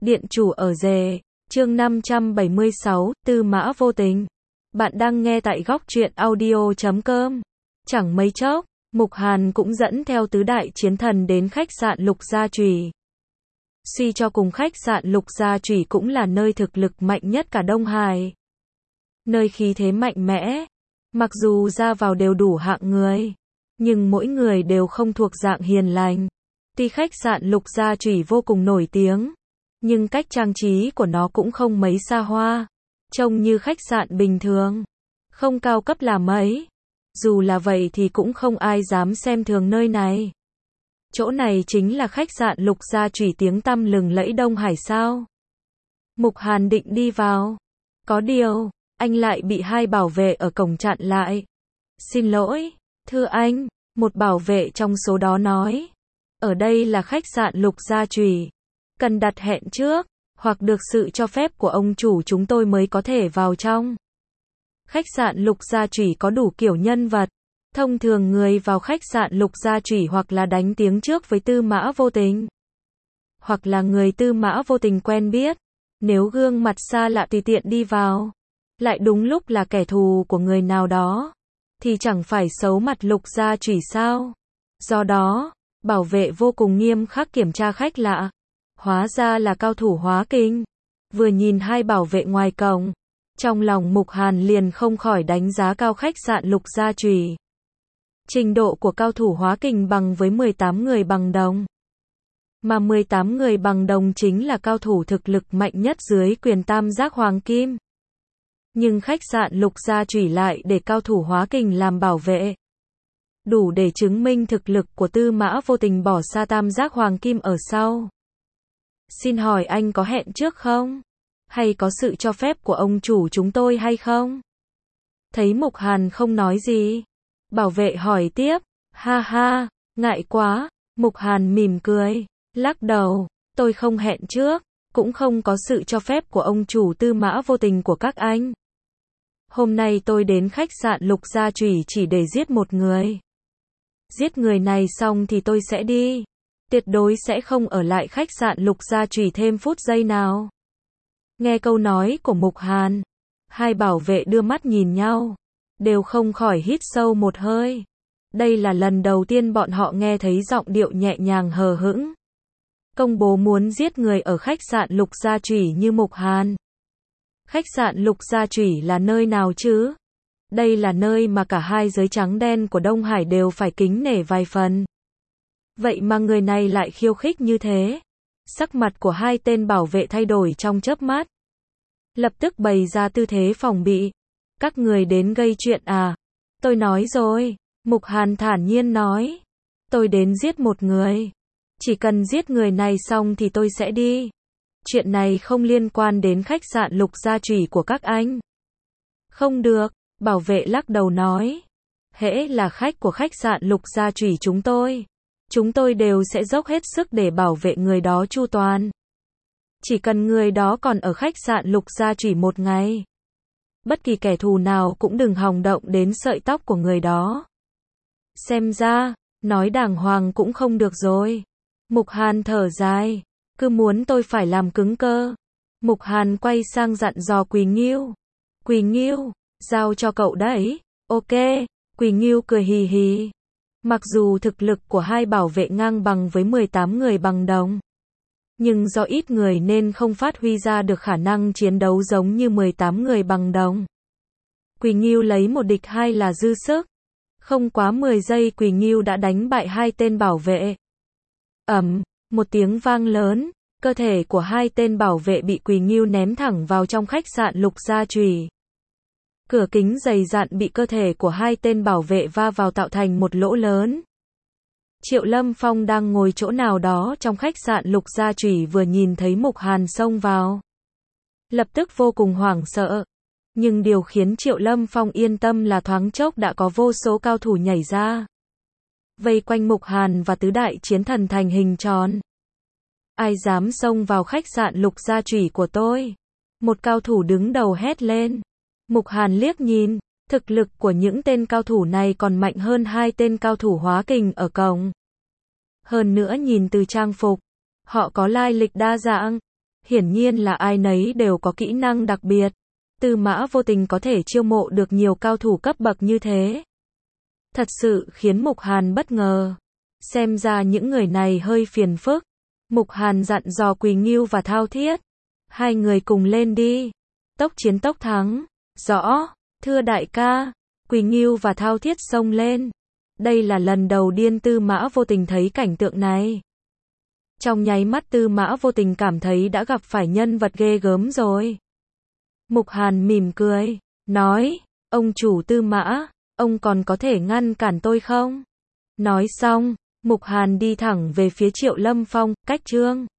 Điện chủ ở rể, chương 576, Tư Mã Vô Tình. Bạn đang nghe tại góc truyện audio.com. Chẳng mấy chốc, Mục Hàn cũng dẫn theo tứ đại chiến thần đến khách sạn Lục Gia Chủy. Suy cho cùng khách sạn Lục Gia Chủy cũng là nơi thực lực mạnh nhất cả Đông Hải. Nơi khí thế mạnh mẽ, mặc dù ra vào đều đủ hạng người, nhưng mỗi người đều không thuộc dạng hiền lành. Tuy khách sạn Lục Gia Chủy vô cùng nổi tiếng, nhưng cách trang trí của nó cũng không mấy xa hoa, trông như khách sạn bình thường, không cao cấp là mấy. Dù là vậy thì cũng không ai dám xem thường nơi này. Chỗ này chính là khách sạn Lục Gia Chủy tiếng tăm lừng lẫy Đông Hải sao? Mục Hàn định đi vào, có điều, anh lại bị hai bảo vệ ở cổng chặn lại. Xin lỗi, thưa anh, một bảo vệ trong số đó nói. Ở đây là khách sạn Lục Gia Chủy, cần đặt hẹn trước, hoặc được sự cho phép của ông chủ chúng tôi mới có thể vào trong. Khách sạn Lục Gia Chủy có đủ kiểu nhân vật. Thông thường người vào khách sạn Lục Gia Chủy hoặc là đánh tiếng trước với Tư Mã Vô Tình, hoặc là người Tư Mã Vô Tình quen biết. Nếu gương mặt xa lạ tùy tiện đi vào, lại đúng lúc là kẻ thù của người nào đó, thì chẳng phải xấu mặt Lục Gia Chủy sao? Do đó, bảo vệ vô cùng nghiêm khắc kiểm tra khách lạ. Hóa ra là cao thủ hóa kinh. Vừa nhìn hai bảo vệ ngoài cổng, trong lòng Mục Hàn liền không khỏi đánh giá cao khách sạn Lục Gia Chủy. Trình độ của cao thủ hóa kình bằng với 18 người bằng đồng. Mà 18 người bằng đồng chính là cao thủ thực lực mạnh nhất dưới quyền tam giác hoàng kim. Nhưng khách sạn Lục Gia Chủy lại để cao thủ hóa kình làm bảo vệ. Đủ để chứng minh thực lực của Tư Mã Vô Tình bỏ xa tam giác hoàng kim ở sau. Xin hỏi anh có hẹn trước không? Hay có sự cho phép của ông chủ chúng tôi hay không? Thấy Mục Hàn không nói gì, bảo vệ hỏi tiếp. Ha ha, ngại quá. Mục Hàn mỉm cười, lắc đầu. Tôi không hẹn trước, cũng không có sự cho phép của ông chủ Tư Mã Vô Tình của các anh. Hôm nay tôi đến khách sạn Lục Gia Chủy chỉ để giết một người. Giết người này xong thì tôi sẽ đi. Tuyệt đối sẽ không ở lại khách sạn Lục Gia Chủy thêm phút giây nào. Nghe câu nói của Mục Hàn, hai bảo vệ đưa mắt nhìn nhau, đều không khỏi hít sâu một hơi. Đây là lần đầu tiên bọn họ nghe thấy giọng điệu nhẹ nhàng hờ hững công bố muốn giết người ở khách sạn Lục Gia Chủy như Mục Hàn. Khách sạn Lục Gia Chủy là nơi nào chứ? Đây là nơi mà cả hai giới trắng đen của Đông Hải đều phải kính nể vài phần. Vậy mà người này lại khiêu khích như thế. Sắc mặt của hai tên bảo vệ thay đổi trong chớp mắt. Lập tức bày ra tư thế phòng bị. Các người đến gây chuyện à? Tôi nói rồi. Mục Hàn thản nhiên nói. Tôi đến giết một người. Chỉ cần giết người này xong thì tôi sẽ đi. Chuyện này không liên quan đến khách sạn Lục Gia Chủy của các anh. Không được, bảo vệ lắc đầu nói. Hễ là khách của khách sạn Lục Gia Chủy chúng tôi đều sẽ dốc hết sức để bảo vệ người đó chu toàn. Chỉ cần người đó còn ở khách sạn Lục Gia Chủy một ngày, bất kỳ kẻ thù nào cũng đừng hòng động đến sợi tóc của người đó. Xem ra, nói đàng hoàng cũng không được rồi. Mục Hàn thở dài, cứ muốn tôi phải làm cứng cơ. Mục Hàn quay sang dặn dò Quỳ Ngưu. Quỳ Ngưu, giao cho cậu đấy. Ok, Quỳ Ngưu cười hì hì. Mặc dù thực lực của hai bảo vệ ngang bằng với 18 người bằng đồng, nhưng do ít người nên không phát huy ra được khả năng chiến đấu giống như 18 người bằng đồng. Quỳ Ngưu lấy một địch hai là dư sức. Không quá 10 giây Quỳ Ngưu đã đánh bại hai tên bảo vệ. Ầm, một tiếng vang lớn, cơ thể của hai tên bảo vệ bị Quỳ Ngưu ném thẳng vào trong khách sạn Lục Gia Chủy. Cửa kính dày dặn bị cơ thể của hai tên bảo vệ va vào tạo thành một lỗ lớn. Triệu Lâm Phong đang ngồi chỗ nào đó trong khách sạn Lục Gia Chủy vừa nhìn thấy Mục Hàn xông vào, lập tức vô cùng hoảng sợ. Nhưng điều khiến Triệu Lâm Phong yên tâm là thoáng chốc đã có vô số cao thủ nhảy ra, vây quanh Mục Hàn và tứ đại chiến thần thành hình tròn. Ai dám xông vào khách sạn Lục Gia Chủy của tôi? Một cao thủ đứng đầu hét lên. Mục Hàn liếc nhìn, thực lực của những tên cao thủ này còn mạnh hơn hai tên cao thủ hóa kình ở cổng. Hơn nữa nhìn từ trang phục, họ có lai lịch đa dạng. hiển nhiên là ai nấy đều có kỹ năng đặc biệt. Tư Mã Vô Tình có thể chiêu mộ được nhiều cao thủ cấp bậc như thế. Thật sự khiến Mục Hàn bất ngờ. Xem ra những người này hơi phiền phức. Mục Hàn dặn dò Quỳ Ngưu và Thao Thiết. Hai người cùng lên đi. Tốc chiến tốc thắng. Rõ, thưa đại ca. Quỳ Ngưu và Thao Thiết xông lên. Đây là lần đầu tiên Tư Mã Vô Tình thấy cảnh tượng này. Trong nháy mắt Tư Mã Vô Tình cảm thấy đã gặp phải nhân vật ghê gớm rồi. Mục Hàn mỉm cười, nói, ông chủ Tư Mã, ông còn có thể ngăn cản tôi không? Nói xong, Mục Hàn đi thẳng về phía Triệu Lâm Phong, cách Trương